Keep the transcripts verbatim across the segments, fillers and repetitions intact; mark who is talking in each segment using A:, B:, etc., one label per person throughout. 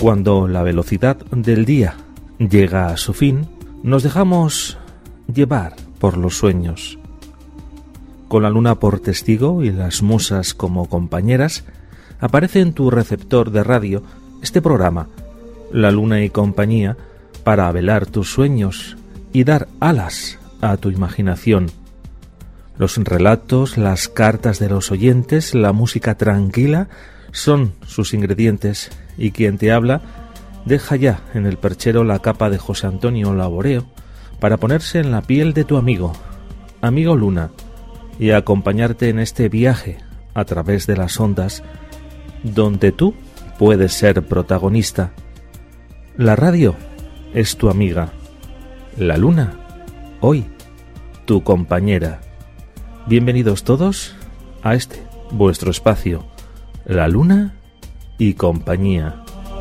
A: Cuando la velocidad del día llega a su fin, nos dejamos llevar por los sueños. Con la luna por testigo y las musas como compañeras, aparece en tu receptor de radio este programa, La Luna y Compañía, para velar tus sueños y dar alas a tu imaginación. Los relatos, las cartas de los oyentes, la música tranquila son sus ingredientes, y quien te habla deja ya en el perchero la capa de José Antonio Laboreo para ponerse en la piel de tu amigo, amigo Luna, y acompañarte en este viaje a través de las ondas donde tú puedes ser protagonista. La radio es tu amiga, la luna, hoy, tu compañera. Bienvenidos todos a este, vuestro espacio, La Luna y Compañía.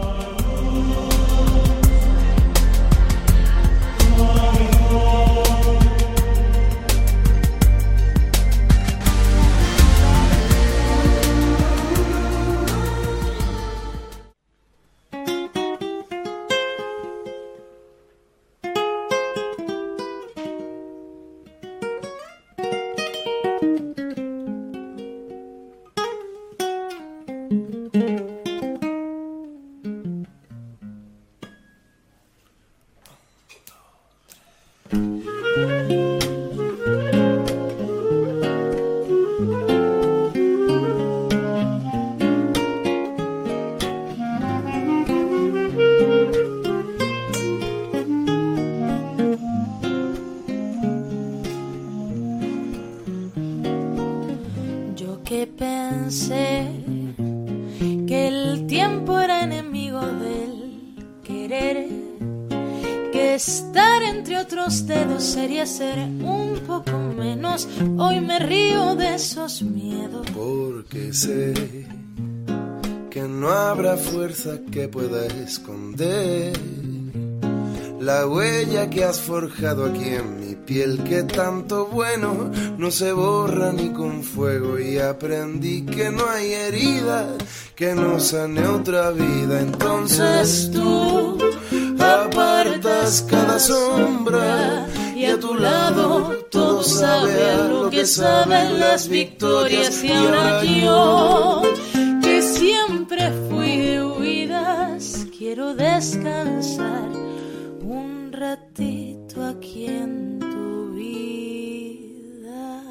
B: Ser un poco menos, hoy me río de esos miedos.
C: Porque sé que no habrá fuerza que pueda esconder la huella que has forjado aquí en mi piel, que tanto bueno no se borra ni con fuego. Y aprendí que no hay herida que no sane otra vida. Entonces tú apartas cada sombra y a tu lado todo sabe a lo que saben las victorias. Y ahora yo, que siempre fui de huidas, quiero descansar un ratito aquí en tu vida.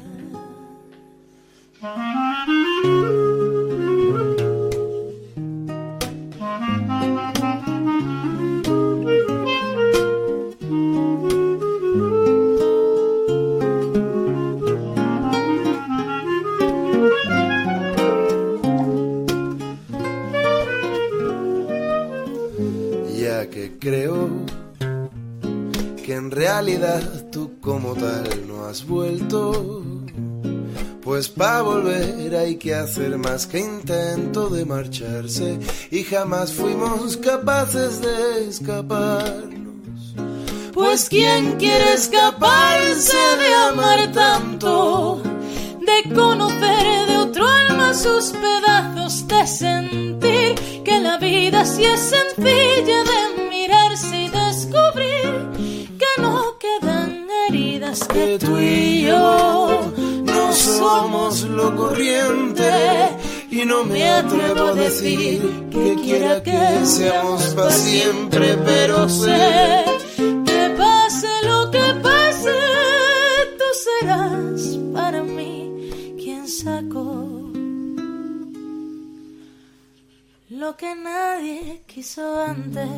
C: Creo que en realidad tú como tal no has vuelto, pues pa' volver hay que hacer más que intento de marcharse, y jamás fuimos capaces de escaparnos. Pues ¿quién quiere escaparse de amar tanto, de conocer de otro alma sus pedazos, de sentir que la vida sí es sencilla, de mirarse y descubrir que no quedan heridas, que tú y yo no somos lo corriente, y no me atrevo a decir que quiera que seamos para siempre, pero sé que pase lo que pase, tú serás para mí quien sacó lo que nadie quiso antes,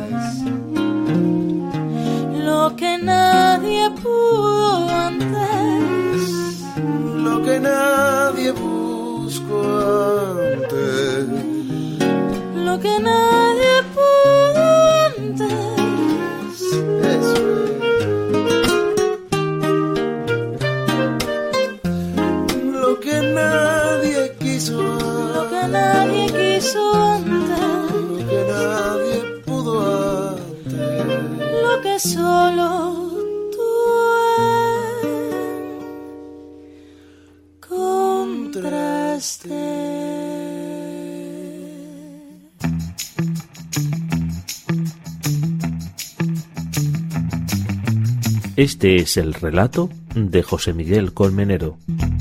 C: lo que nadie pudo antes, lo que nadie buscó antes, lo que nadie pudo antes. Eso es. Lo que nadie quiso antes, lo que nadie quiso antes, lo que nadie pudo antes, lo que solo tú encontraste.
A: Este es el relato de José Miguel Colmenero.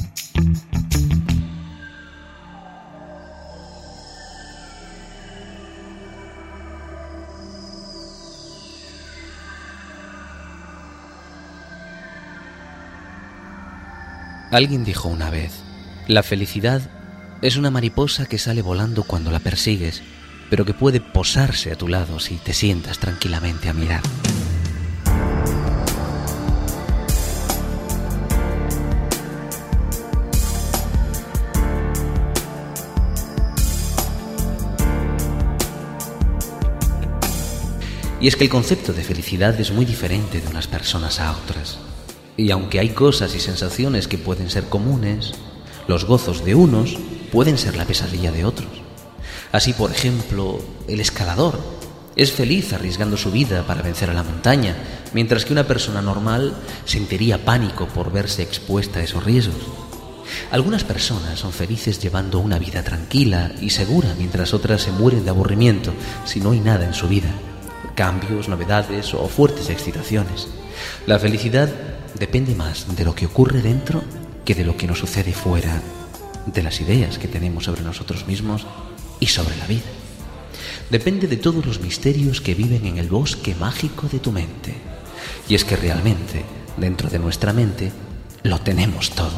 D: Alguien dijo una vez: la felicidad es una mariposa que sale volando cuando la persigues, pero que puede posarse a tu lado si te sientas tranquilamente a mirar. Y es que el concepto de felicidad es muy diferente de unas personas a otras. Y aunque hay cosas y sensaciones que pueden ser comunes, los gozos de unos pueden ser la pesadilla de otros. Así, por ejemplo, el escalador es feliz arriesgando su vida para vencer a la montaña, mientras que una persona normal sentiría pánico por verse expuesta a esos riesgos. Algunas personas son felices llevando una vida tranquila y segura, mientras otras se mueren de aburrimiento si no hay nada en su vida, cambios, novedades o fuertes excitaciones. La felicidad depende más de lo que ocurre dentro que de lo que nos sucede fuera, de las ideas que tenemos sobre nosotros mismos y sobre la vida. Depende de todos los misterios que viven en el bosque mágico de tu mente. Y es que realmente, dentro de nuestra mente, lo tenemos todo.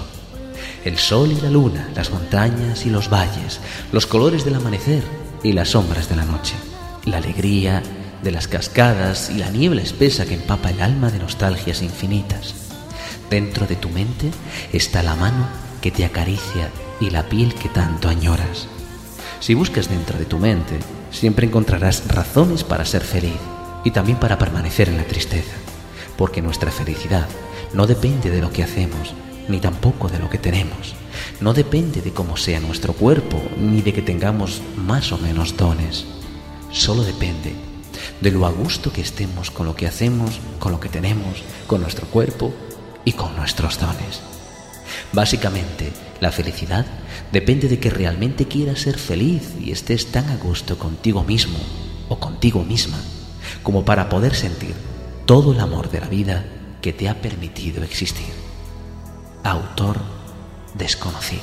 D: El sol y la luna, las montañas y los valles, los colores del amanecer y las sombras de la noche, la alegría de las cascadas y la niebla espesa que empapa el alma de nostalgias infinitas. Dentro de tu mente está la mano que te acaricia y la piel que tanto añoras. Si buscas dentro de tu mente, siempre encontrarás razones para ser feliz y también para permanecer en la tristeza, porque nuestra felicidad no depende de lo que hacemos, ni tampoco de lo que tenemos. No depende de cómo sea nuestro cuerpo, ni de que tengamos más o menos dones. Solo depende de lo a gusto que estemos con lo que hacemos, con lo que tenemos, con nuestro cuerpo y con nuestros dones. Básicamente, la felicidad depende de que realmente quieras ser feliz y estés tan a gusto contigo mismo o contigo misma como para poder sentir todo el amor de la vida que te ha permitido existir. Autor desconocido.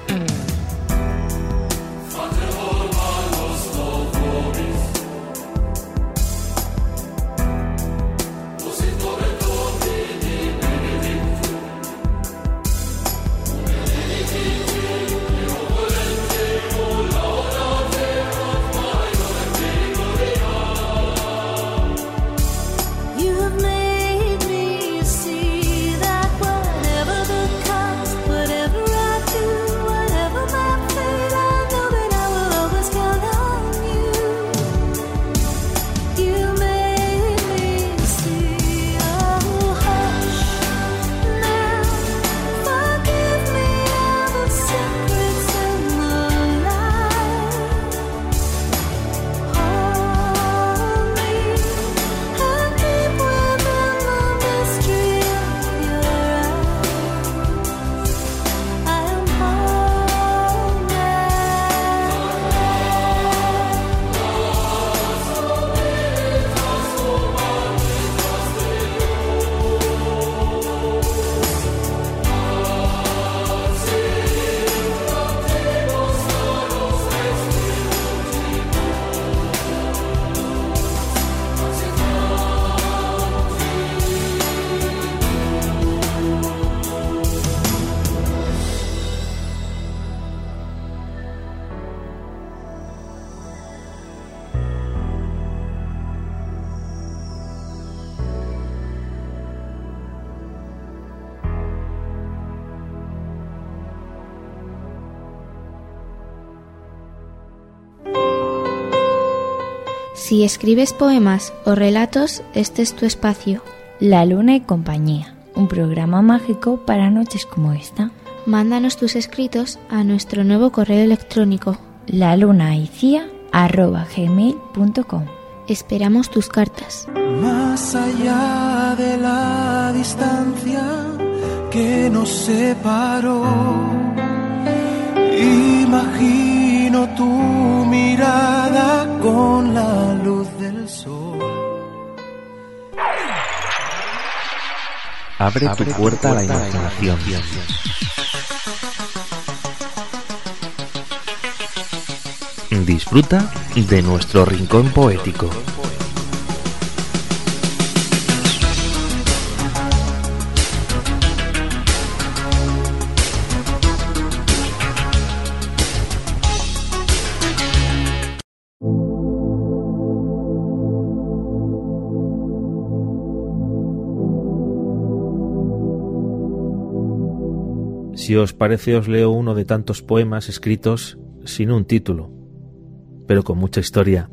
E: Si escribes poemas o relatos, este es tu espacio.
F: La Luna y Compañía, un programa mágico para noches como esta.
E: Mándanos tus escritos a nuestro nuevo correo electrónico
F: lalunaicia arroba gmail punto com.
E: Esperamos tus cartas.
G: Más allá de la distancia que nos separó, imagino tu mirada con la luz del sol.
A: Abre, Abre tu puerta a la imaginación. Disfruta de nuestro rincón poético. Si os parece, os leo uno de tantos poemas escritos sin un título, pero con mucha historia.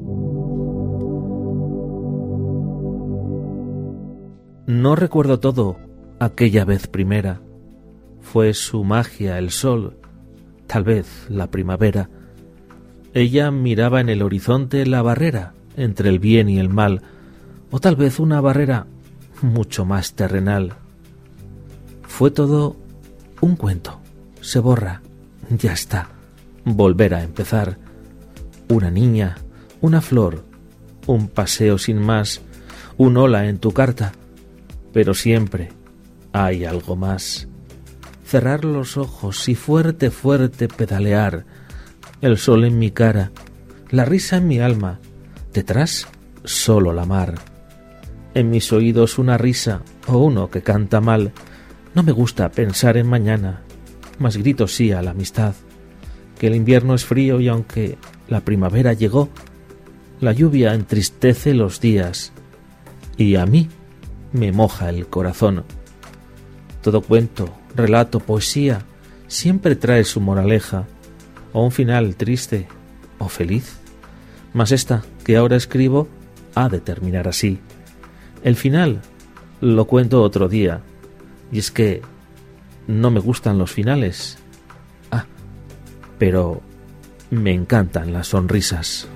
A: No recuerdo todo aquella vez primera. Fue su magia el sol, tal vez la primavera. Ella miraba en el horizonte la barrera entre el bien y el mal, o tal vez una barrera mucho más terrenal. Fue todo un cuento, se borra, ya está, volver a empezar. Una niña, una flor, un paseo sin más, un hola en tu carta, pero siempre hay algo más. Cerrar los ojos y fuerte, fuerte pedalear, el sol en mi cara, la risa en mi alma, detrás solo la mar. En mis oídos una risa o uno que canta mal. No me gusta pensar en mañana, mas grito sí a la amistad, que el invierno es frío y aunque la primavera llegó, la lluvia entristece los días y a mí me moja el corazón. Todo cuento, relato, poesía siempre trae su moraleja, o un final triste o feliz, mas esta que ahora escribo ha de terminar así. El final lo cuento otro día. Y es que no me gustan los finales. Ah, pero me encantan las sonrisas.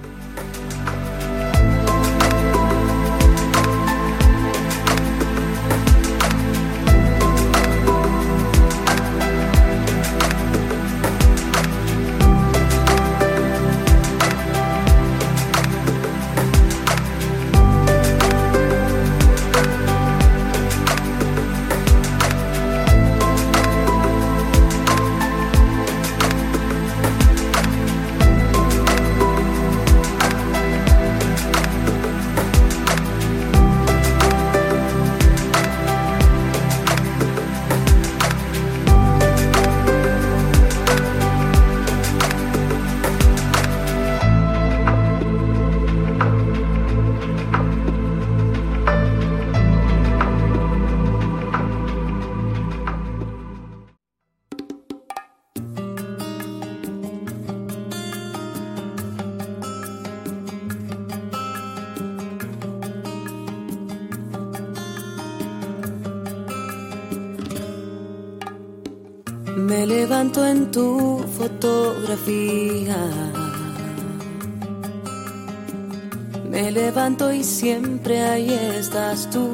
B: Me levanto en tu fotografía, me levanto y siempre ahí estás tú,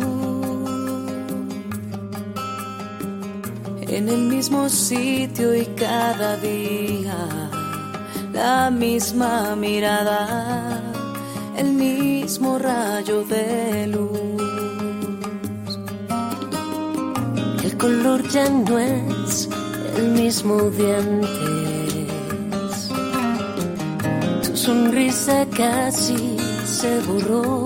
B: en el mismo sitio y cada día, la misma mirada, el mismo rayo de luz. El color ya no es el mismo de antes, tu sonrisa casi se borró,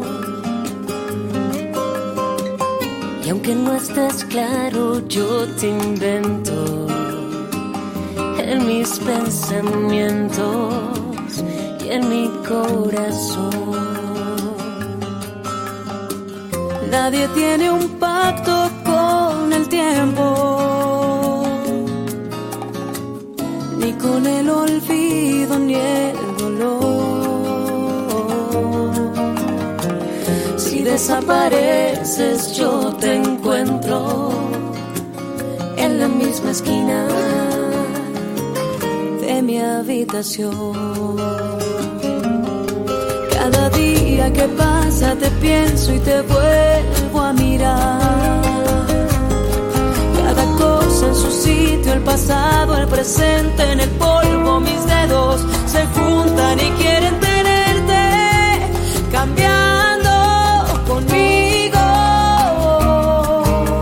B: y aunque no estés claro yo te invento en mis pensamientos y en mi corazón. Nadie tiene un pacto con el tiempo, ni con el olvido ni el dolor. Si desapareces yo te encuentro en la misma esquina de mi habitación. Cada día que pasa te pienso y te vuelvo a mirar. Cada cosa en su sitio, el pasado, el presente, en el polvo mis dedos se juntan y quieren tenerte cambiando conmigo.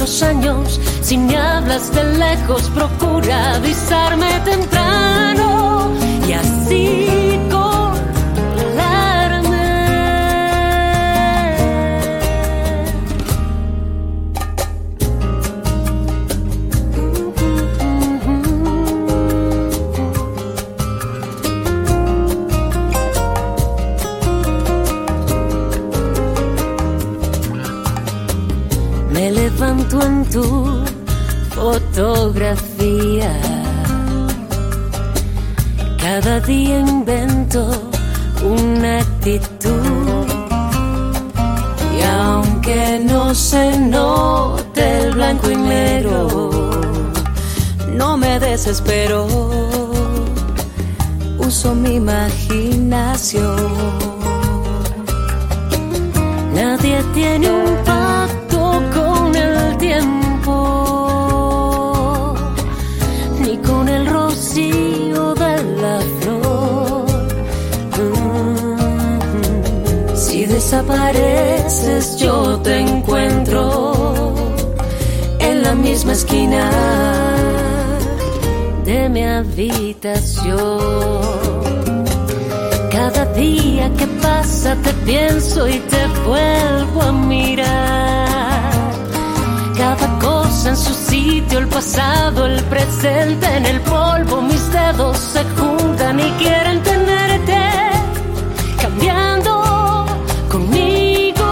B: los años. Si me hablas de lejos, procura avisarme temprano y así me levanto en tu fotografía. Cada día invento una actitud y aunque no se note el blanco y negro, no me desespero. Uso mi imaginación. Nadie tiene un pacto con el tiempo, ni con el rocío de la flor. Mm-hmm. Si desapareces, yo te encuentro en la misma esquina de mi habitación. Cada día que pasa te pienso y te vuelvo a mirar. Cada cosa en su sitio, el pasado, el presente, en el polvo mis dedos se juntan y quieren tenerte cambiando conmigo.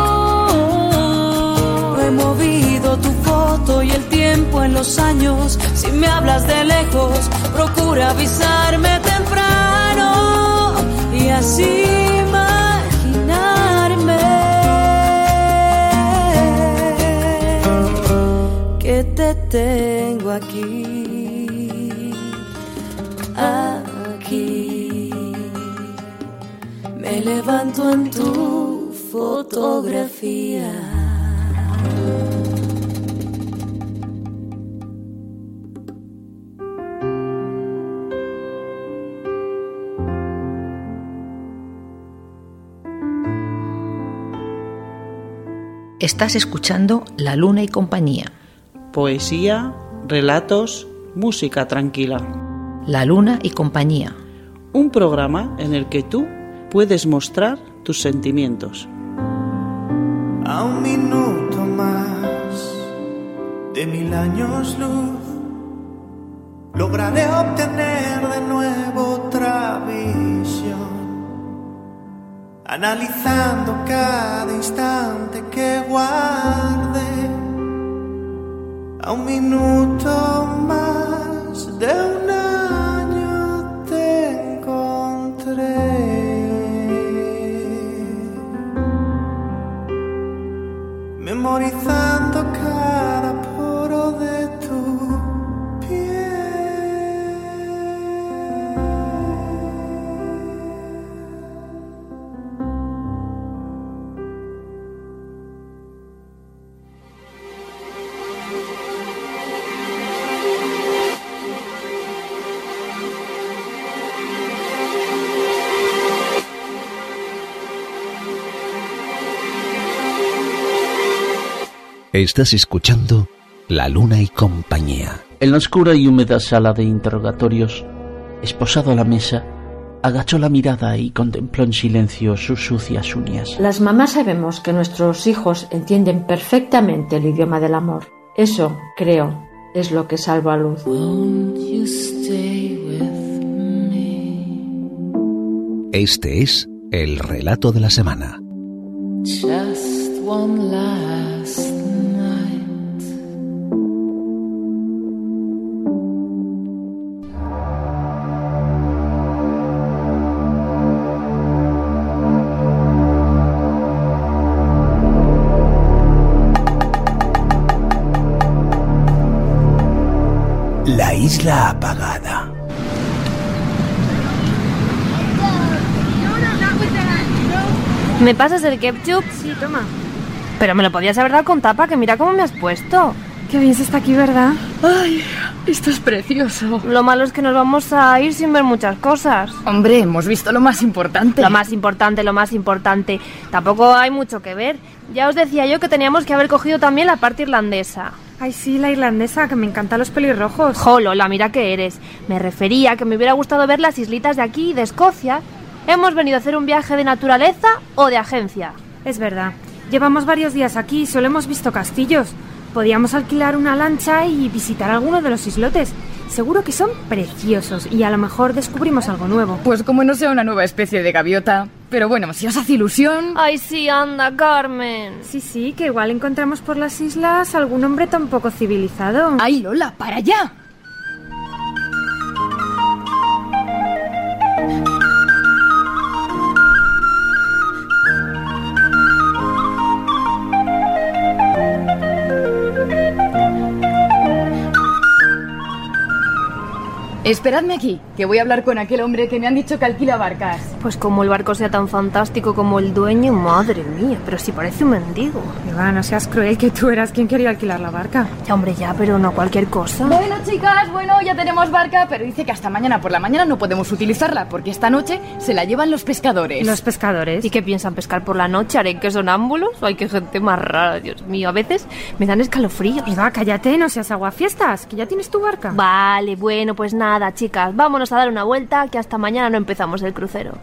B: He movido tu foto y el tiempo en los años. Si me hablas de lejos, procura avisarme temprano y así imaginarme que te tengo aquí, aquí. Me levanto en tu fotografía.
F: Estás escuchando La Luna y Compañía.
H: Poesía, relatos, música tranquila.
F: La Luna y Compañía.
H: Un programa en el que tú puedes mostrar tus sentimientos.
G: A un minuto más de mil años luz, lograré obtener de nuevo otra visión. Analizando cada instante que guarde, a un minuto más de un año te encontré. Memorizando cada poro de tu piel.
D: Estás escuchando La Luna y Compañía.
I: En la oscura y húmeda sala de interrogatorios, esposado a la mesa, agachó la mirada y contempló en silencio sus sucias uñas.
J: Las mamás sabemos que nuestros hijos entienden perfectamente el idioma del amor. Eso, creo, es lo que salva a Luz.
D: Este es el relato de la semana.
B: Just one last night.
G: La isla apagada.
K: ¿Me pasas el ketchup?
L: Sí, toma.
K: Pero me lo podías haber dado con tapa, que mira cómo me has puesto.
L: Qué bien se está aquí, ¿verdad? Ay, esto es precioso.
K: Lo malo es que nos vamos a ir sin ver muchas cosas.
L: Hombre, hemos visto lo más importante.
K: Lo más importante, lo más importante. Tampoco hay mucho que ver. Ya os decía yo que teníamos que haber cogido también la parte irlandesa.
L: Ay, sí, la irlandesa, que me encantan los pelirrojos.
K: Jo, Lola, mira que eres. Me refería a que me hubiera gustado ver las islitas de aquí, de Escocia. Hemos venido a hacer un viaje de naturaleza o de agencia.
L: Es verdad. Llevamos varios días aquí y solo hemos visto castillos. Podíamos alquilar una lancha y visitar alguno de los islotes. Seguro que son preciosos y a lo mejor descubrimos algo nuevo.
M: Pues como no sea una nueva especie de gaviota. Pero bueno, si os hace ilusión...
K: Ay, sí, anda, Carmen.
L: Sí, sí, que igual encontramos por las islas algún hombre tan poco civilizado.
M: ¡Ay, Lola, para allá! Esperadme aquí, que voy a hablar con aquel hombre que me han dicho que alquila barcas.
K: Pues como el barco sea tan fantástico como el dueño, madre mía, pero si parece un mendigo.
L: Eva, no seas cruel, que tú eras quien quería alquilar la barca.
K: Ya, hombre, ya, pero no cualquier cosa.
M: Bueno, chicas, bueno, ya tenemos barca, pero dice que hasta mañana por la mañana no podemos utilizarla, porque esta noche se la llevan los pescadores.
L: ¿Los pescadores?
K: ¿Y qué piensan, pescar por la noche? ¿Haré que sonámbulos? Ay, qué gente más rara, Dios mío, a veces me dan escalofríos.
L: Eva, cállate, no seas aguafiestas, que ya tienes tu barca.
K: Vale, bueno, pues nada, chicas, vamos Vámonos a dar una vuelta, que hasta mañana no empezamos el crucero.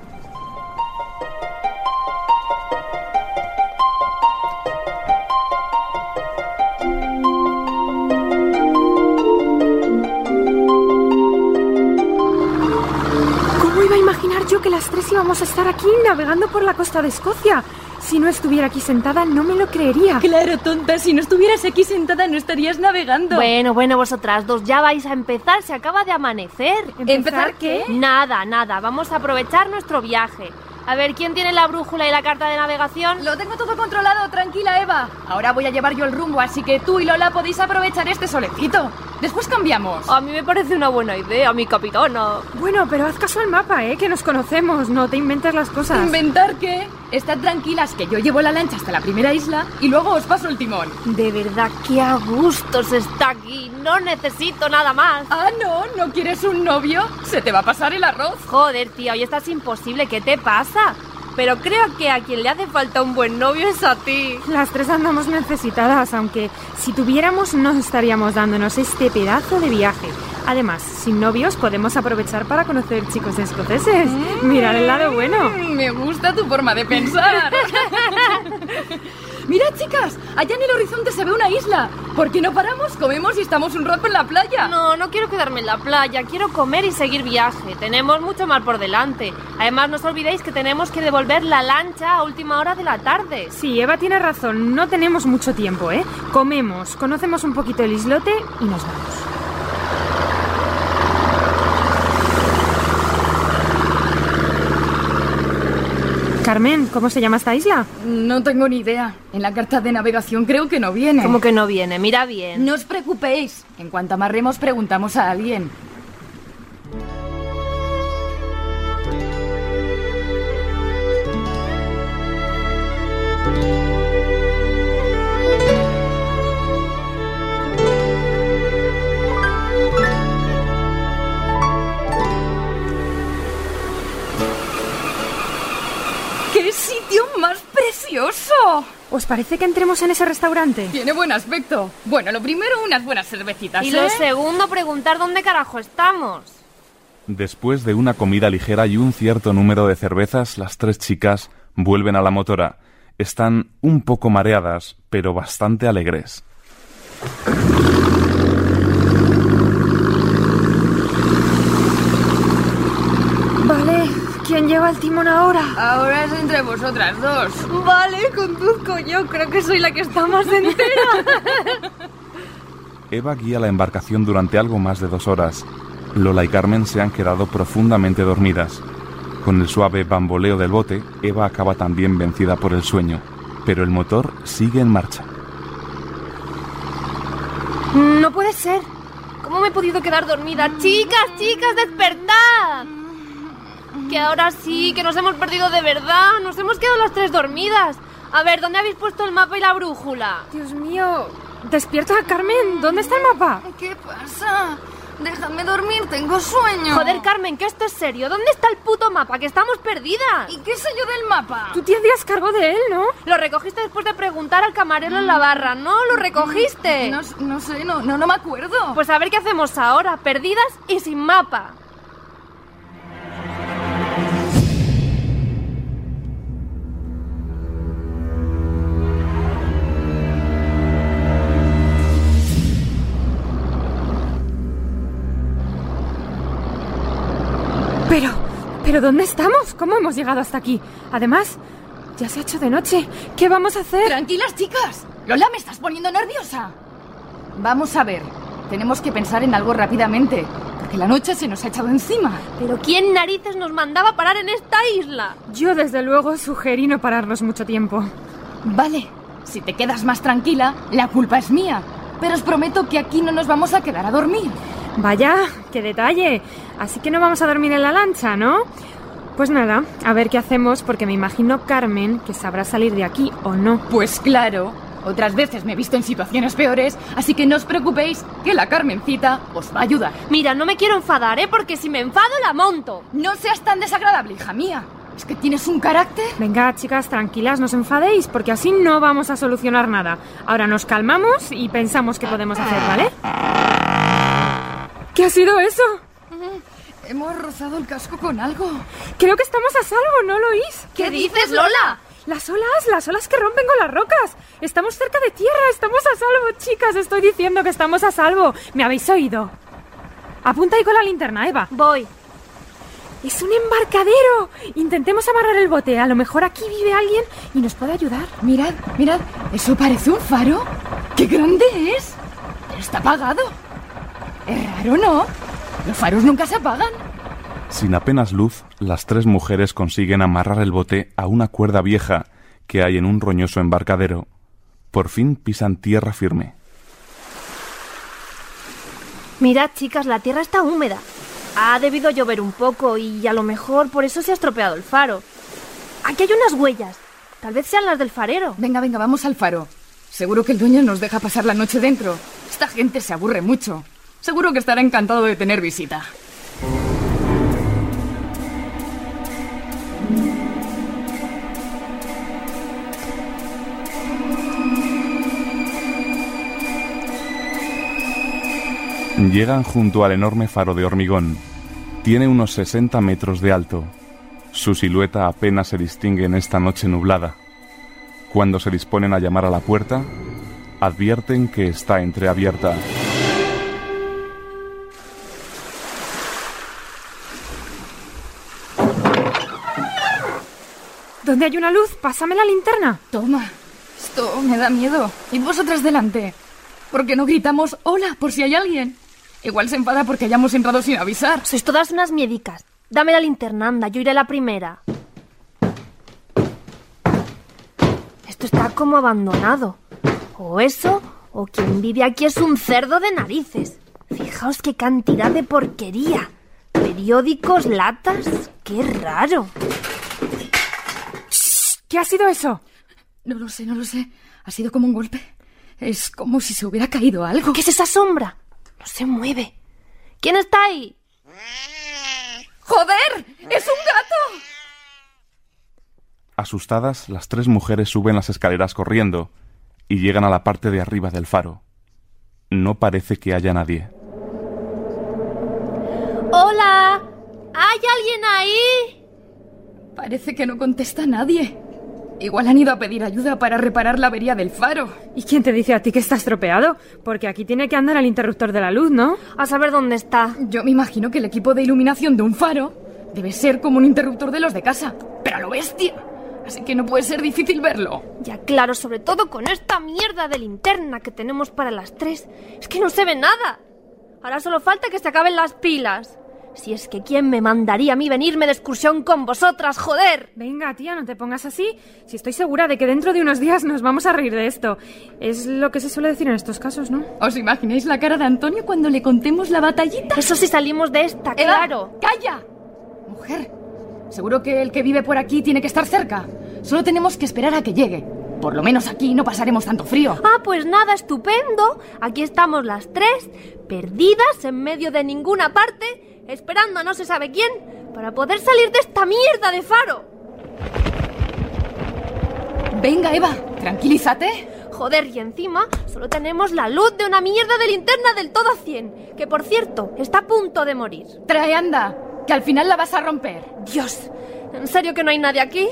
L: ¿Cómo iba a imaginar yo que las tres íbamos a estar aquí navegando por la costa de Escocia? Si no estuviera aquí sentada, no me lo creería.
M: Claro, tonta, si no estuvieras aquí sentada no estarías navegando.
K: Bueno, bueno, vosotras dos ya vais a empezar, se acaba de amanecer.
M: ¿Empezar, ¿Empezar qué?
K: Nada, nada, vamos a aprovechar nuestro viaje. A ver, ¿quién tiene la brújula y la carta de navegación?
M: Lo tengo todo controlado, tranquila, Eva. Ahora voy a llevar yo el rumbo, así que tú y Lola podéis aprovechar este solecito. Después cambiamos.
K: A mí me parece una buena idea, mi capitana.
L: Bueno, pero haz caso al mapa, ¿eh? Que nos conocemos, no te inventes las cosas.
M: ¿Inventar qué? Estad tranquilas, que yo llevo la lancha hasta la primera isla y luego os paso el timón.
K: De verdad, qué a gusto se está aquí. No necesito nada más.
M: Ah, ¿no? ¿No quieres un novio? Se te va a pasar el arroz.
K: Joder, tía, hoy estás imposible. ¿Qué te pasa? Pero creo que a quien le hace falta un buen novio es a ti.
L: Las tres andamos necesitadas, aunque si tuviéramos no estaríamos dándonos este pedazo de viaje. Además, sin novios podemos aprovechar para conocer chicos escoceses. Mm, Mirar el lado bueno.
M: Me gusta tu forma de pensar. Mirad, chicas, allá en el horizonte se ve una isla. ¿Por qué no paramos, comemos y estamos un rato en la playa?
K: No, no quiero quedarme en la playa, quiero comer y seguir viaje. Tenemos mucho mar por delante. Además, no os olvidéis que tenemos que devolver la lancha a última hora de la tarde.
L: Sí, Eva tiene razón, no tenemos mucho tiempo, ¿eh? Comemos, conocemos un poquito el islote y nos vamos. Carmen, ¿cómo se llama esta isla?
M: No tengo ni idea. En la carta de navegación creo que no viene.
K: ¿Cómo que no viene? Mira bien.
M: No os preocupéis. En cuanto amarremos, preguntamos a alguien. ¡Qué sitio más precioso!
L: ¿Os parece que entremos en ese restaurante?
M: Tiene buen aspecto. Bueno, lo primero, unas buenas cervecitas,
K: Y
M: ¿eh?
K: lo segundo, preguntar dónde carajo estamos.
N: Después de una comida ligera y un cierto número de cervezas, las tres chicas vuelven a la motora. Están un poco mareadas, pero bastante alegres.
L: Vale, ¿quién lleva el timón ahora?
M: Ahora es entre vosotras dos.
K: Vale, conduzco yo, creo que soy la que está más entera.
N: Eva guía la embarcación durante algo más de dos horas. Lola y Carmen se han quedado profundamente dormidas. Con el suave bamboleo del bote, Eva acaba también vencida por el sueño, pero el motor sigue en marcha.
K: No puede ser. ¿Cómo me he podido quedar dormida? Chicas, chicas, despertad. Que ahora sí, que nos hemos perdido de verdad. Nos hemos quedado las tres dormidas. A ver, ¿dónde habéis puesto el mapa y la brújula?
L: Dios mío, despierta, Carmen. ¿Dónde está el mapa?
M: ¿Qué pasa? Déjame dormir, tengo sueño.
K: Joder, Carmen, que esto es serio. ¿Dónde está el puto mapa? Que estamos perdidas.
M: ¿Y qué sé yo del mapa?
L: Tú te hacías cargo de él, ¿no?
K: Lo recogiste después de preguntar al camarero en la barra, ¿no? Lo recogiste.
M: No, no sé, no, no, no me acuerdo.
K: Pues a ver qué hacemos ahora, perdidas y sin mapa.
L: Pero, pero ¿dónde estamos? ¿Cómo hemos llegado hasta aquí? Además, ya se ha hecho de noche. ¿Qué vamos a hacer?
M: Tranquilas, chicas. Lola, me estás poniendo nerviosa. Vamos a ver. Tenemos que pensar en algo rápidamente, porque la noche se nos ha echado encima.
K: ¿Pero quién narices nos mandaba parar en esta isla?
L: Yo, desde luego, sugerí no pararnos mucho tiempo.
M: Vale. Si te quedas más tranquila, la culpa es mía. Pero os prometo que aquí no nos vamos a quedar a dormir.
L: Vaya, qué detalle. Así que no vamos a dormir en la lancha, ¿no? Pues nada, a ver qué hacemos, porque me imagino, Carmen, que sabrá salir de aquí o no.
M: Pues claro, otras veces me he visto en situaciones peores, así que no os preocupéis, que la Carmencita os va a ayudar.
K: Mira, no me quiero enfadar, ¿eh? Porque si me enfado, la monto.
M: No seas tan desagradable, hija mía. ¿Es que tienes un carácter?
L: Venga, chicas, tranquilas, no os enfadéis, porque así no vamos a solucionar nada. Ahora nos calmamos y pensamos qué podemos hacer, ¿vale? ¿Qué ha sido eso?
M: Hemos rozado el casco con algo.
L: Creo que estamos a salvo, ¿no lo oís?
K: ¿Qué, ¿Qué dices, Lola?
L: Las olas, las olas que rompen con las rocas. Estamos cerca de tierra, estamos a salvo, chicas. Estoy diciendo que estamos a salvo. ¿Me habéis oído? Apunta ahí con la linterna, Eva.
K: Voy.
L: ¡Es un embarcadero! Intentemos amarrar el bote. A lo mejor aquí vive alguien y nos puede ayudar.
M: Mirad, mirad. ¿Eso parece un faro? ¡Qué grande es! Pero está apagado. Es raro, ¿no? Los faros nunca se apagan.
N: Sin apenas luz, las tres mujeres consiguen amarrar el bote a una cuerda vieja que hay en un roñoso embarcadero. Por fin pisan tierra firme.
K: Mirad, chicas, la tierra está húmeda. Ha debido llover un poco y a lo mejor por eso se ha estropeado el faro. Aquí hay unas huellas. Tal vez sean las del farero.
M: Venga, venga, vamos al faro. Seguro que el dueño nos deja pasar la noche dentro. Esta gente se aburre mucho. Seguro que estará encantado de tener visita.
N: Llegan junto al enorme faro de hormigón. Tiene unos sesenta metros de alto. Su silueta apenas se distingue en esta noche nublada. Cuando se disponen a llamar a la puerta, advierten que está entreabierta.
L: ¿Dónde hay una luz? Pásame la linterna.
M: Toma. Esto me da miedo. Y vosotras delante. ¿Por qué no gritamos hola por si hay alguien? Igual se enfada porque hayamos entrado sin avisar.
K: Sois todas unas miedicas. Dame la linterna, anda, yo iré la primera. Esto está como abandonado. O eso, o quien vive aquí es un cerdo de narices. Fijaos qué cantidad de porquería. Periódicos, latas... ¡Qué raro!
L: ¿Qué ha sido eso?
M: No lo sé, no lo sé. Ha sido como un golpe. Es como si se hubiera caído algo.
K: ¿Qué es esa sombra? No se mueve. ¿Quién está ahí?
M: ¡Joder! ¡Es un gato!
N: Asustadas, las tres mujeres suben las escaleras corriendo y llegan a la parte de arriba del faro. No parece que haya nadie.
K: ¡Hola! ¿Hay alguien ahí?
M: Parece que no contesta nadie. Igual han ido a pedir ayuda para reparar la avería del faro.
L: ¿Y quién te dice a ti que está estropeado? Porque aquí tiene que andar el interruptor de la luz, ¿no?
K: A saber dónde está.
M: Yo me imagino que el equipo de iluminación de un faro debe ser como un interruptor de los de casa. ¡Pero a lo bestia! Así que no puede ser difícil verlo.
K: Ya claro, sobre todo con esta mierda de linterna que tenemos para las tres. Es que no se ve nada. Ahora solo falta que se acaben las pilas. Si es que ¿quién me mandaría a mí venirme de excursión con vosotras, joder?
L: Venga, tía, no te pongas así. Si estoy segura de que dentro de unos días nos vamos a reír de esto. Es lo que se suele decir en estos casos, ¿no?
M: ¿Os imagináis la cara de Antonio cuando le contemos la batallita?
K: Eso sí salimos de esta,
M: Eva,
K: claro.
M: ¡Calla! Mujer, seguro que el que vive por aquí tiene que estar cerca. Solo tenemos que esperar a que llegue. Por lo menos aquí no pasaremos tanto frío.
K: Ah, pues nada, estupendo. Aquí estamos las tres, perdidas en medio de ninguna parte, esperando a no se sabe quién, para poder salir de esta mierda de faro.
M: Venga, Eva, tranquilízate.
K: Joder, y encima solo tenemos la luz de una mierda de linterna del todo a cien, que por cierto, está a punto de morir.
M: Trae, anda, que al final la vas a romper.
K: Dios, ¿en serio que no hay nadie aquí?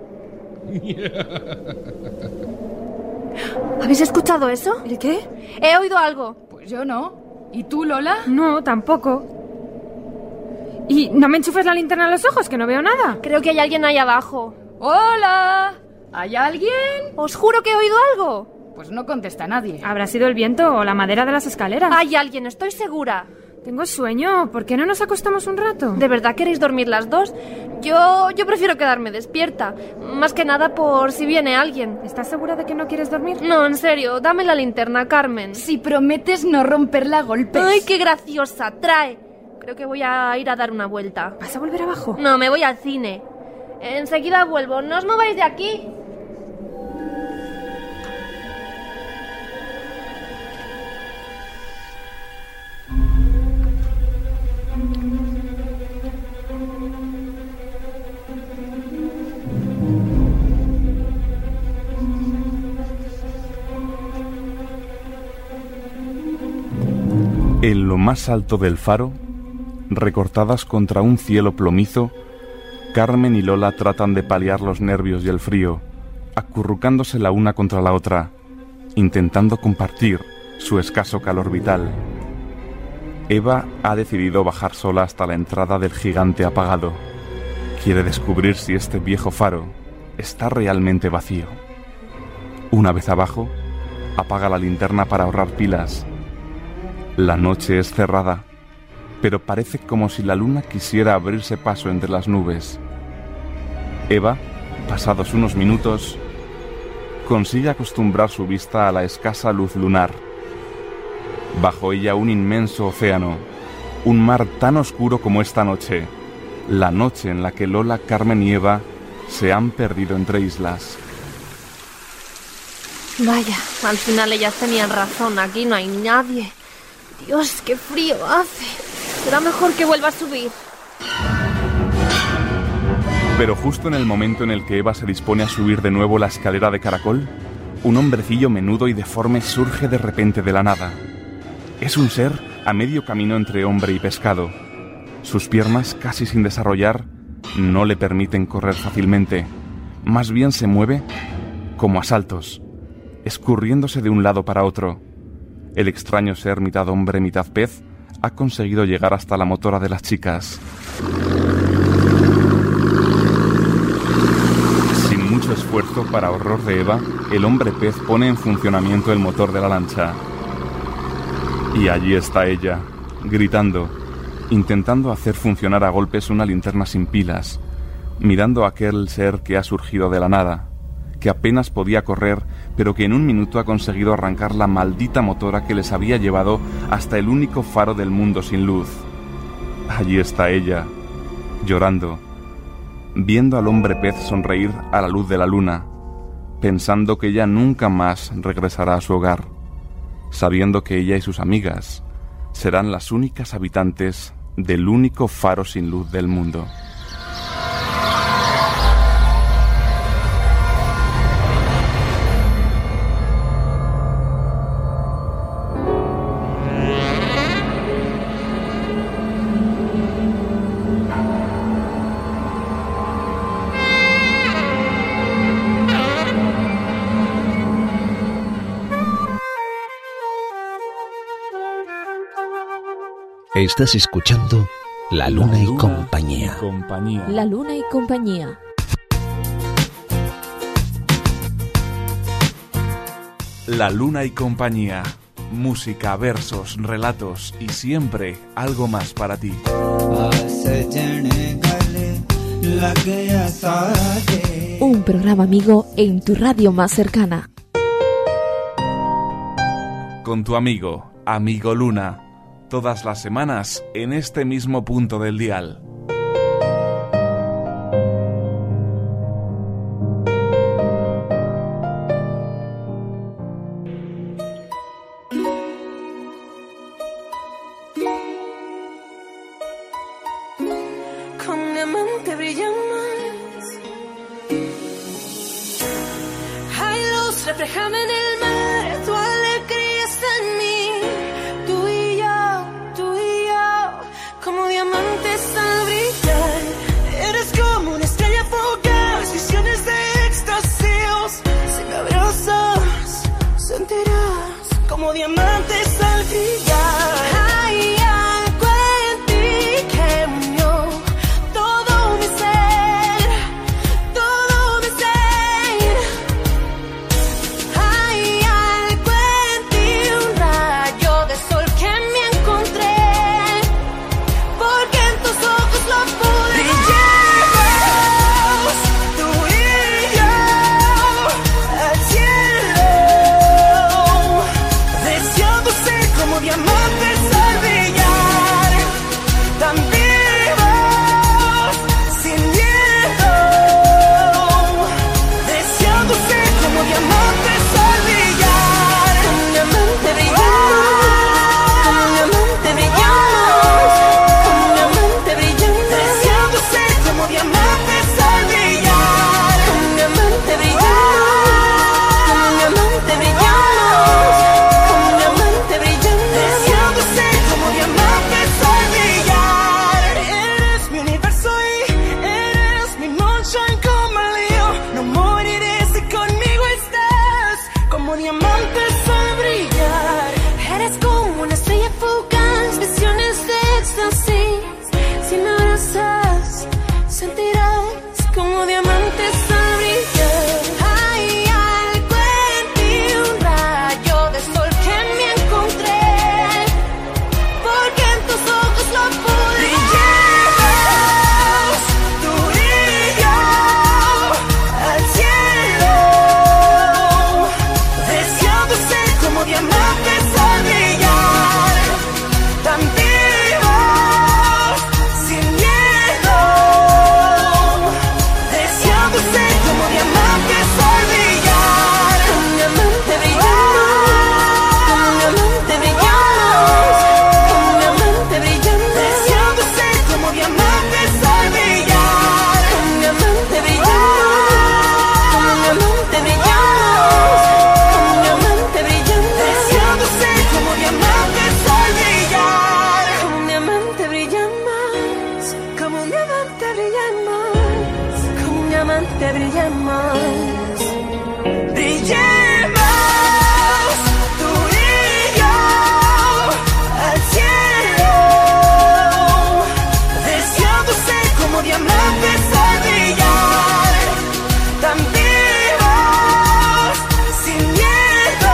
K: ¿Habéis escuchado eso?
L: ¿El qué?
K: He oído algo.
M: Pues yo no. ¿Y tú, Lola?
L: No, tampoco. ¿Y no me enchufes la linterna a los ojos, que no veo nada?
K: Creo que hay alguien ahí abajo.
M: ¡Hola! ¿Hay alguien?
K: Os juro que he oído algo.
M: Pues no contesta nadie.
L: Habrá sido el viento o la madera de las escaleras.
K: Hay alguien, estoy segura.
L: Tengo sueño. ¿Por qué no nos acostamos un rato?
K: ¿De verdad queréis dormir las dos? Yo, yo prefiero quedarme despierta. Más que nada por si viene alguien.
L: ¿Estás segura de que no quieres dormir?
K: No, en serio. Dame la linterna, Carmen.
M: Si prometes no romperla a golpes.
K: ¡Ay, qué graciosa! Trae. Creo que voy a ir a dar una vuelta.
L: ¿Vas a volver abajo?
K: No, me voy al cine. Enseguida vuelvo. No os mováis de aquí.
N: En lo más alto del faro, recortadas contra un cielo plomizo, Carmen y Lola tratan de paliar los nervios y el frío, acurrucándose la una contra la otra, intentando compartir su escaso calor vital. Eva ha decidido bajar sola hasta la entrada del gigante apagado. Quiere descubrir si este viejo faro está realmente vacío. Una vez abajo, apaga la linterna para ahorrar pilas. La noche es cerrada, pero parece como si la luna quisiera abrirse paso entre las nubes. Eva, pasados unos minutos, consigue acostumbrar su vista a la escasa luz lunar. Bajo ella un inmenso océano, un mar tan oscuro como esta noche, la noche en la que Lola, Carmen y Eva se han perdido entre islas.
K: Vaya, al final ellas tenían razón, aquí no hay nadie. Dios, qué frío hace. Será mejor que vuelva a subir.
N: Pero justo en el momento en el que Eva se dispone a subir de nuevo la escalera de caracol, un hombrecillo menudo y deforme surge de repente de la nada. Es un ser a medio camino entre hombre y pescado. Sus piernas, casi sin desarrollar, no le permiten correr fácilmente. Más bien se mueve como a saltos, escurriéndose de un lado para otro. El extraño ser mitad hombre, mitad pez, ha conseguido llegar hasta la motora de las chicas. Sin mucho esfuerzo, para horror de Eva, el hombre pez pone en funcionamiento el motor de la lancha. Y allí está ella, gritando, intentando hacer funcionar a golpes una linterna sin pilas, mirando a aquel ser que ha surgido de la nada, que apenas podía correr, pero que en un minuto ha conseguido arrancar la maldita motora que les había llevado hasta el único faro del mundo sin luz. Allí está ella, llorando, viendo al hombre pez sonreír a la luz de la luna, pensando que ella nunca más regresará a su hogar, sabiendo que ella y sus amigas serán las únicas habitantes del único faro sin luz del mundo.
D: Estás escuchando La Luna, La Luna y Compañía.
N: Y compañía.
O: La Luna y Compañía.
N: La Luna y Compañía. Música, versos, relatos y siempre algo más para ti.
O: Un programa amigo en tu radio más cercana.
N: Con tu amigo, Amigo Luna. Todas las semanas en este mismo punto del dial.
B: brillan más. Hay luz reflejada en el mar, tu alegría está en mí. Tú y yo, tú y yo, como diamantes al brillar. Eres como una estrella fugaz, visiones de éxtasis. Si me abrazas, sentirás como diamantes al brillar. Hay algo en ti que unió todo mi ser, todo mi ser. Hay algo en ti, un rayo de sol que me encontré, porque en tus ojos lo pude brillemos, tú y yo, al cielo, deseando ser como diamantes al brillar, tan vivos, sin miedo, deseando ser como diamantes al brillar, como un diamante brillamos, como un diamante brillamos, como un diamante brillamos, deseando ser como diamantes al brillar, como un diamante brillamos, como un diamante brillamos, como un diamante brillamos, deseando ser como diamantes al brillar. Eres mi universo y eres mi noche camaleón. No moriré si conmigo estás, como diamantes al brillar. Eres como una estrella fugaz, visiones de éxtasis. Si me abrazas, sentirás como diamantes al brillar. Hay algo en ti, un rayo de sol que me encontré, porque en tus ojos lo pude brillemos, tú y yo, al cielo, deseando ser como diamantes al brillar, tan vivos, sin miedo, deseando ser como diamantes al brillar, como un diamante brillamos, como un diamante brillamos, como un diamante brillamos, deseando ser como diamantes al brillar, como un diamante brillamos, como un diamante brillamos, como un diamante brillamos, deseando ser como diamantes al brillar, como un diamante brillamos, como un diamante brillamos, como un diamante brillamos, brillemos, tú y yo, al cielo, deseando ser como diamantes al brillar, tan vivos, sin miedo,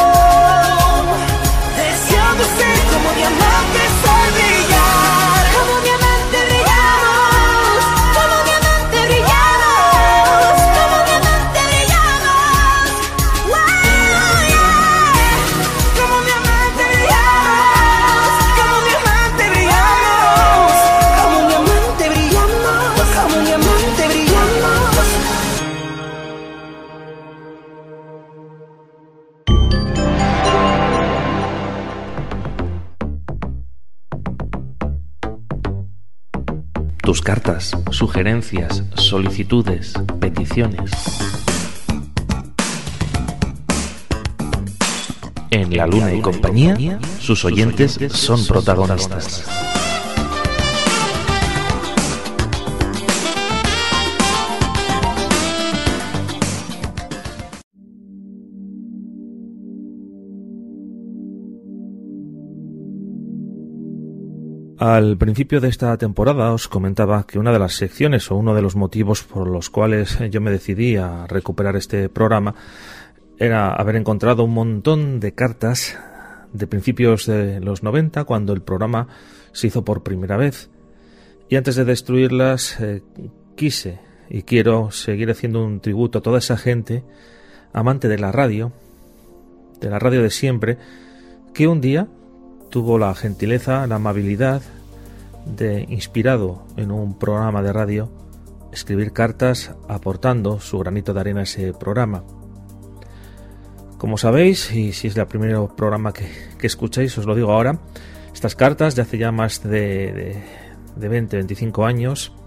B: deseando ser como diamantes al brillar, como diamante brillamos, como diamante brillamos, como diamante brillamos, wow, yeah. Como diamante brillamos, como diamante brillamos, como diamante brillamos, como diamante brillamos.
A: Tus cartas, sugerencias, solicitudes, peticiones. En La Luna y Compañía, sus oyentes son protagonistas. Al principio de esta temporada os comentaba que una de las secciones o uno de los motivos por los cuales yo me decidí a recuperar este programa era haber encontrado un montón de cartas de principios de los noventa, cuando el programa se hizo por primera vez. Y antes de destruirlas, eh, quise y quiero seguir haciendo un tributo a toda esa gente amante de la radio, de la radio de siempre, que un día tuvo la gentileza, la amabilidad de, inspirado en un programa de radio, escribir cartas aportando su granito de arena a ese programa. Como sabéis, y si es el primer programa que, que escucháis, os lo digo ahora, estas cartas de hace ya más de, de, de veinte, veinticinco años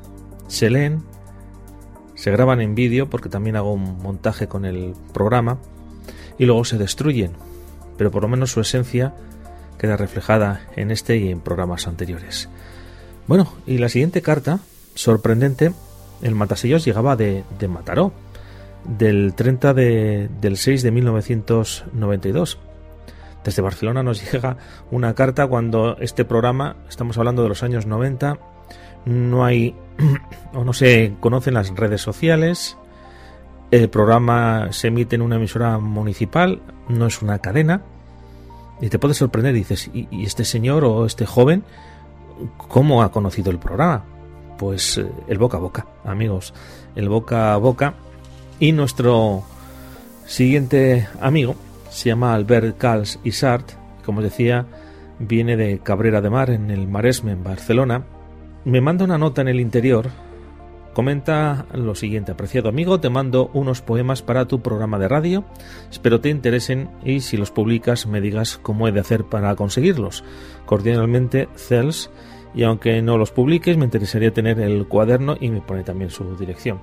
A: se leen, se graban en vídeo, porque también hago un montaje con el programa, y luego se destruyen, pero por lo menos su esencia queda reflejada en este y en programas anteriores. Bueno, y la siguiente carta, sorprendente, el matasellos llegaba de, de Mataró, del treinta de, del seis de mil novecientos noventa y dos. Desde Barcelona nos llega una carta cuando este programa, estamos hablando de los años noventa, no hay o no se conocen las redes sociales, el programa se emite en una emisora municipal, no es una cadena, y te puedes sorprender y dices, ¿y, y este señor o este joven cómo ha conocido el programa? Pues eh, el boca a boca, amigos, el boca a boca. Y nuestro siguiente amigo se llama Albert Cals Isart, como os decía, viene de Cabrera de Mar, en el Maresme, en Barcelona. Me manda una nota en el interior, comenta lo siguiente: apreciado amigo, te mando unos poemas para tu programa de radio, espero te interesen y si los publicas me digas cómo he de hacer para conseguirlos. Cordialmente, Cels, y aunque no los publiques me interesaría tener el cuaderno, y me pone también su dirección.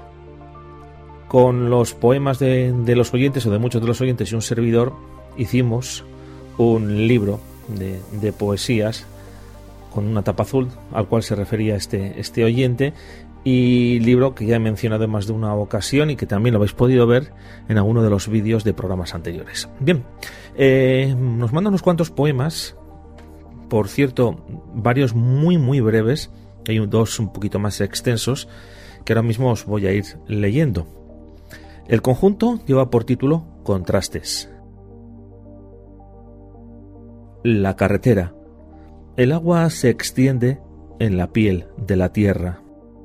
A: Con los poemas de, de los oyentes o de muchos de los oyentes y un servidor hicimos un libro de, de poesías con una tapa azul al cual se refería este, este oyente, y libro que ya he mencionado en más de una ocasión y que también lo habéis podido ver en alguno de los vídeos de programas anteriores. Bien, eh, nos manda unos cuantos poemas, por cierto, varios muy muy breves, hay dos un poquito más extensos que ahora mismo os voy a ir leyendo. El conjunto lleva por título Contrastes. La carretera. El agua se extiende en la piel de la tierra.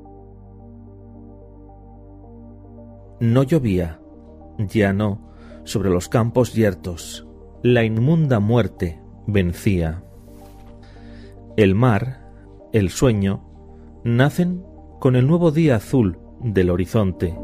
A: No llovía, ya no, sobre los campos yertos. La inmunda muerte vencía. El mar, el sueño, nacen con el nuevo día azul del horizonte.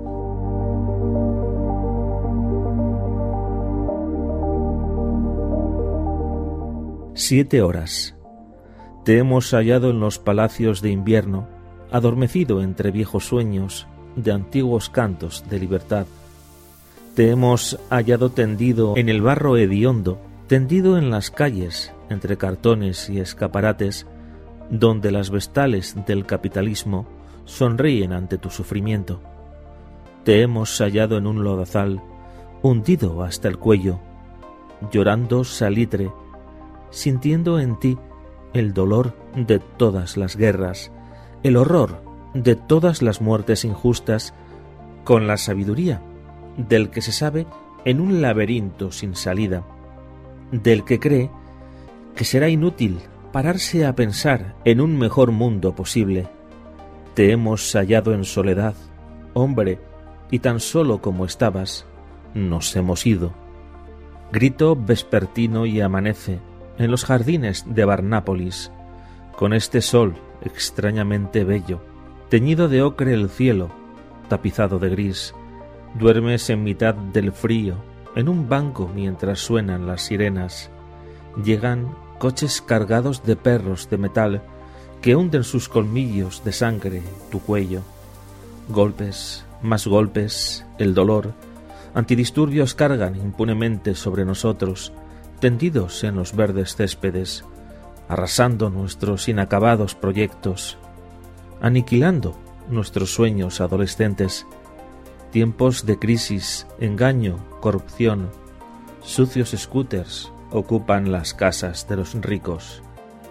A: Siete horas. Te hemos hallado en los palacios de invierno, adormecido entre viejos sueños de antiguos cantos de libertad. Te hemos hallado tendido en el barro hediondo, tendido en las calles, entre cartones y escaparates, donde las vestales del capitalismo sonríen ante tu sufrimiento. Te hemos hallado en un lodazal, hundido hasta el cuello, llorando salitre, sintiendo en ti el dolor de todas las guerras, el horror de todas las muertes injustas, con la sabiduría del que se sabe en un laberinto sin salida, del que cree que será inútil pararse a pensar en un mejor mundo posible. Te hemos hallado en soledad, hombre, y tan solo como estabas, nos hemos ido. Grito vespertino y amanece en los jardines de Barnápolis, con este sol extrañamente bello, teñido de ocre el cielo, tapizado de gris. Duermes en mitad del frío, en un banco mientras suenan las sirenas. Llegan coches cargados de perros de metal que hunden sus colmillos de sangre tu cuello. Golpes, más golpes, el dolor. Antidisturbios cargan impunemente sobre nosotros, tendidos en los verdes céspedes, arrasando nuestros inacabados proyectos, aniquilando nuestros sueños adolescentes. Tiempos de crisis, engaño, corrupción, sucios scooters ocupan las casas de los ricos.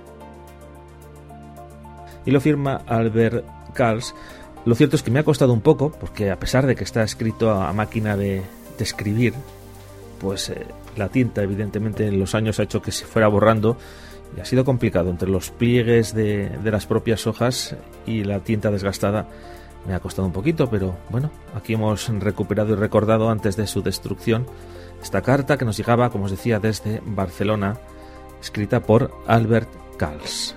A: Y lo firma Albert Cals. Lo cierto es que me ha costado un poco, porque a pesar de que está escrito a máquina de, de escribir, pues eh, la tinta evidentemente en los años ha hecho que se fuera borrando y ha sido complicado entre los pliegues de, de las propias hojas y la tinta desgastada. Me ha costado un poquito, pero bueno, aquí hemos recuperado y recordado antes de su destrucción esta carta que nos llegaba, como os decía, desde Barcelona, escrita por Albert Cals.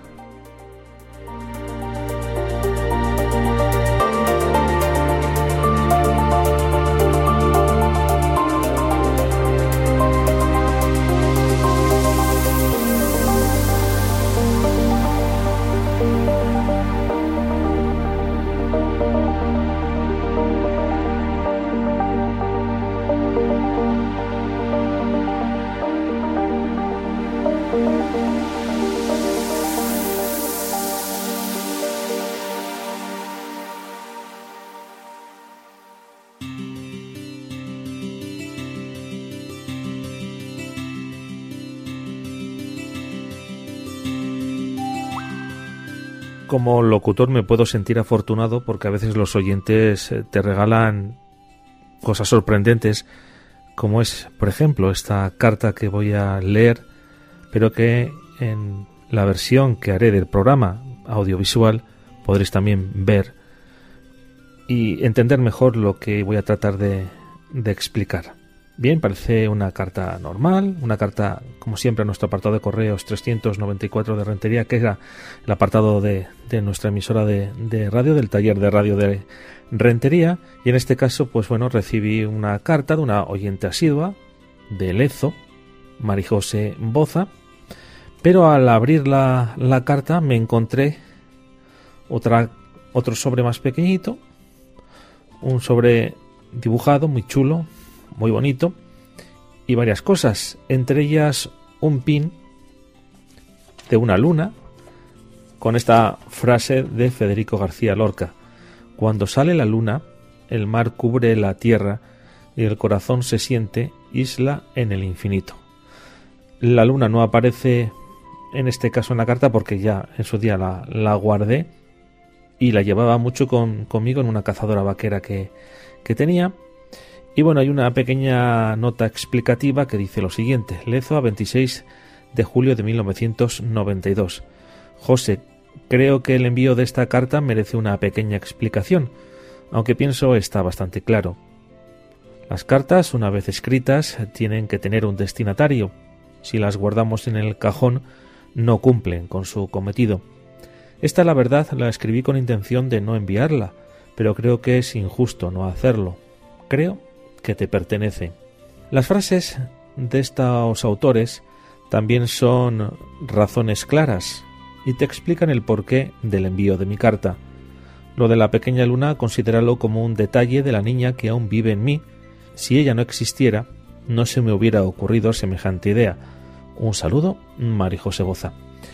A: como locutor me puedo sentir afortunado porque a veces los oyentes te regalan cosas sorprendentes, como es, por ejemplo, esta carta que voy a leer, pero que en la versión que haré del programa audiovisual podréis también ver y entender mejor lo que voy a tratar de, de explicar. Bien, parece una carta normal, una carta, como siempre, a nuestro apartado de correos trescientos noventa y cuatro de Rentería, que era el apartado de, de nuestra emisora de, de radio, del taller de radio de Rentería, y en este caso, pues bueno, recibí una carta de una oyente asidua, de Lezo, Marijose Boza, pero al abrir la, la carta me encontré otra, otro sobre más pequeñito, un sobre dibujado, muy chulo, muy bonito, y varias cosas, entre ellas un pin de una luna con esta frase de Federico García Lorca: cuando sale la luna, el mar cubre la tierra y el corazón se siente isla en el infinito. La luna no aparece en este caso en la carta porque ya en su día la, la guardé y la llevaba mucho con, conmigo en una cazadora vaquera que, que tenía. Y bueno, hay una pequeña nota explicativa que dice lo siguiente: Lezo, a veintiséis de julio de mil novecientos noventa y dos. José, creo que el envío de esta carta merece una pequeña explicación, aunque pienso está bastante claro. Las cartas, una vez escritas, tienen que tener un destinatario. Si las guardamos en el cajón, no cumplen con su cometido. Esta, la verdad, la escribí con intención de no enviarla, pero creo que es injusto no hacerlo. Creo que te pertenece. Las frases de estos autores también son razones claras y te explican el porqué del envío de mi carta. Lo de la pequeña luna, considéralo como un detalle de la niña que aún vive en mí. Si ella no existiera, no se me hubiera ocurrido semejante idea. Un saludo, Marijose Boza.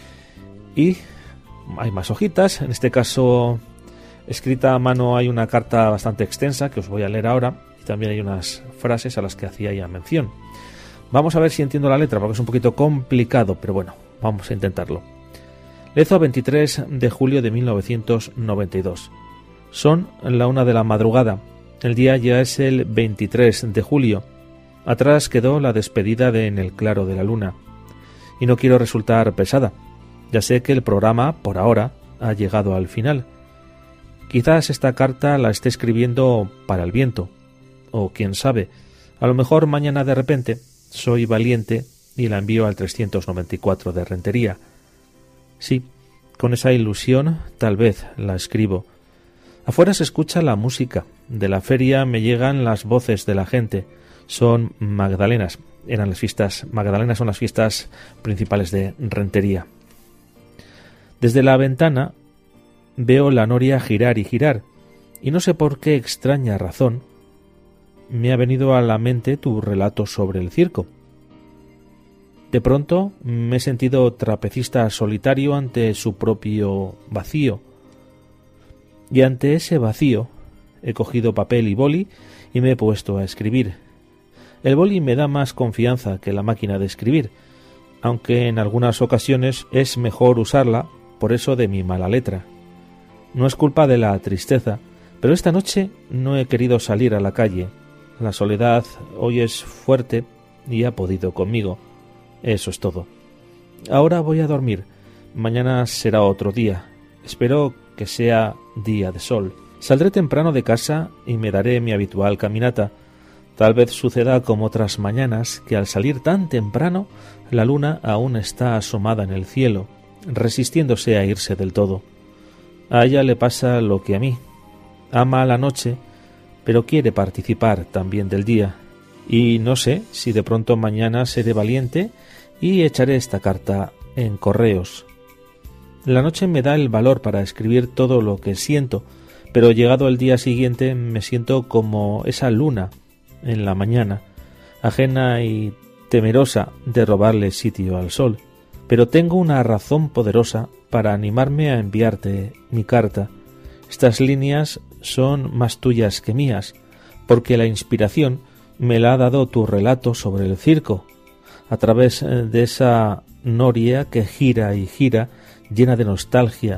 A: Y hay más hojitas, en este caso escrita a mano hay una carta bastante extensa que os voy a leer ahora. También hay unas frases a las que hacía ya mención. Vamos a ver si entiendo la letra, porque es un poquito complicado, pero bueno, vamos a intentarlo. Lezo, veintitrés de julio de mil novecientos noventa y dos. Son la una de la madrugada. El día ya es el veintitrés de julio. Atrás quedó la despedida de En el claro de la luna. Y no quiero resultar pesada. Ya sé que el programa, por ahora, ha llegado al final. Quizás esta carta la esté escribiendo para el viento. O quién sabe, a lo mejor mañana de repente soy valiente y la envío al trescientos noventa y cuatro de Rentería. Sí, con esa ilusión tal vez la escribo. Afuera se escucha la música, de la feria me llegan las voces de la gente. Son magdalenas, eran las fiestas, magdalenas son las fiestas principales de Rentería. Desde la ventana veo la noria girar y girar, y no sé por qué extraña razón me ha venido a la mente tu relato sobre el circo. De pronto me he sentido trapecista solitario ante su propio vacío. Y ante ese vacío he cogido papel y boli y me he puesto a escribir. El boli me da más confianza que la máquina de escribir, aunque en algunas ocasiones es mejor usarla, por eso de mi mala letra. No es culpa de la tristeza, pero esta noche no he querido salir a la calle. La soledad hoy es fuerte y ha podido conmigo. Eso es todo. Ahora voy a dormir. Mañana será otro día. Espero que sea día de sol. Saldré temprano de casa y me daré mi habitual caminata. Tal vez suceda como otras mañanas, que al salir tan temprano, la luna aún está asomada en el cielo, resistiéndose a irse del todo. A ella le pasa lo que a mí. Ama la noche, pero quiere participar también del día. Y no sé si de pronto mañana seré valiente y echaré esta carta en correos. La noche me da el valor para escribir todo lo que siento, pero llegado el día siguiente me siento como esa luna en la mañana, ajena y temerosa de robarle sitio al sol. Pero tengo una razón poderosa para animarme a enviarte mi carta. Estas líneas son más tuyas que mías, porque la inspiración me la ha dado tu relato sobre el circo, a través de esa noria que gira y gira, llena de nostalgia,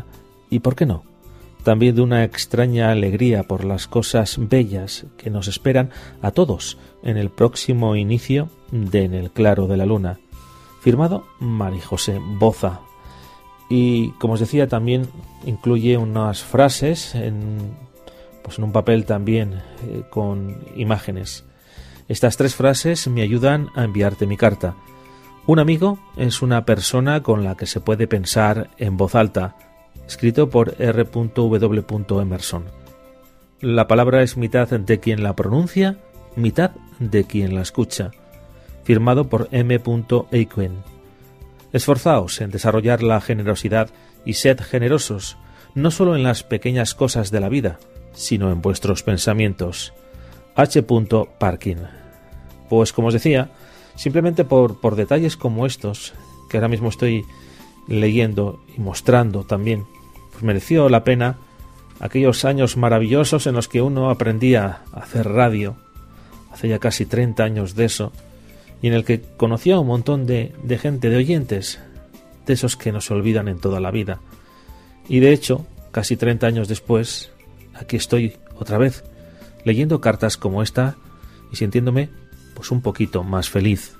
A: y, ¿por qué no?, también de una extraña alegría por las cosas bellas que nos esperan a todos en el próximo inicio de En el claro de la luna. Firmado María José Boza. Y, como os decía, también incluye unas frases en, pues en un papel también eh, con imágenes. Estas tres frases me ayudan a enviarte mi carta. Un amigo es una persona con la que se puede pensar en voz alta, escrito por R W Emerson. La palabra es mitad de quien la pronuncia, mitad de quien la escucha. Firmado por M. Aiken. Esforzaos en desarrollar la generosidad y sed generosos, no solo en las pequeñas cosas de la vida, sino en vuestros pensamientos. H. Parkin. Pues, como os decía, simplemente por, por detalles como estos, que ahora mismo estoy leyendo y mostrando también, pues mereció la pena aquellos años maravillosos en los que uno aprendía a hacer radio, hace ya casi treinta años de eso, y en el que conocía a un montón de, de gente, de oyentes, de esos que no se olvidan en toda la vida. Y de hecho, casi treinta años después, aquí estoy otra vez, leyendo cartas como esta y sintiéndome pues un poquito más feliz.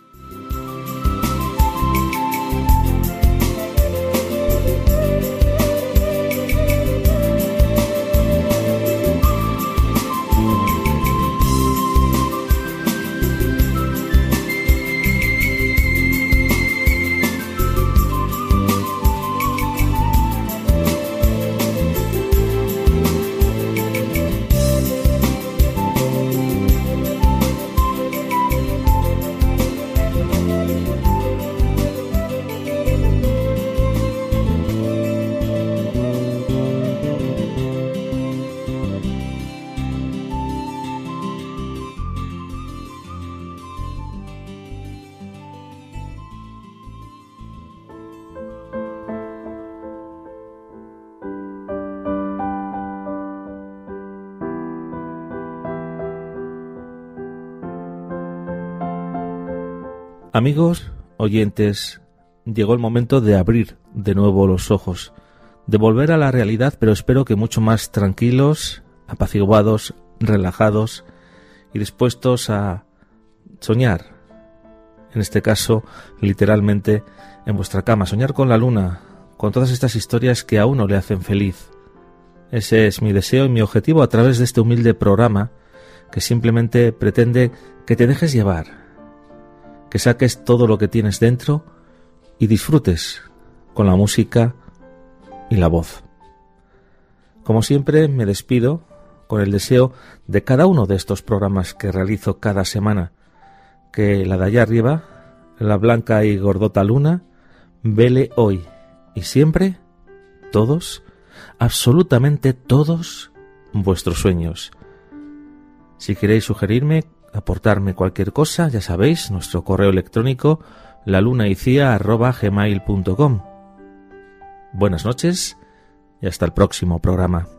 A: Amigos, oyentes, llegó el momento de abrir de nuevo los ojos, de volver a la realidad, pero espero que mucho más tranquilos, apaciguados, relajados y dispuestos a soñar, en este caso, literalmente, en vuestra cama, soñar con la luna, con todas estas historias que a uno le hacen feliz. Ese es mi deseo y mi objetivo a través de este humilde programa que simplemente pretende que te dejes llevar, que saques todo lo que tienes dentro y disfrutes con la música y la voz. Como siempre, me despido con el deseo de cada uno de estos programas que realizo cada semana, que la de allá arriba, la blanca y gordota luna, vele hoy y siempre todos, absolutamente todos, vuestros sueños. Si queréis sugerirme, aportarme cualquier cosa, ya sabéis, nuestro correo electrónico lalunaicia arroba gmail punto com. Buenas noches y hasta el próximo programa.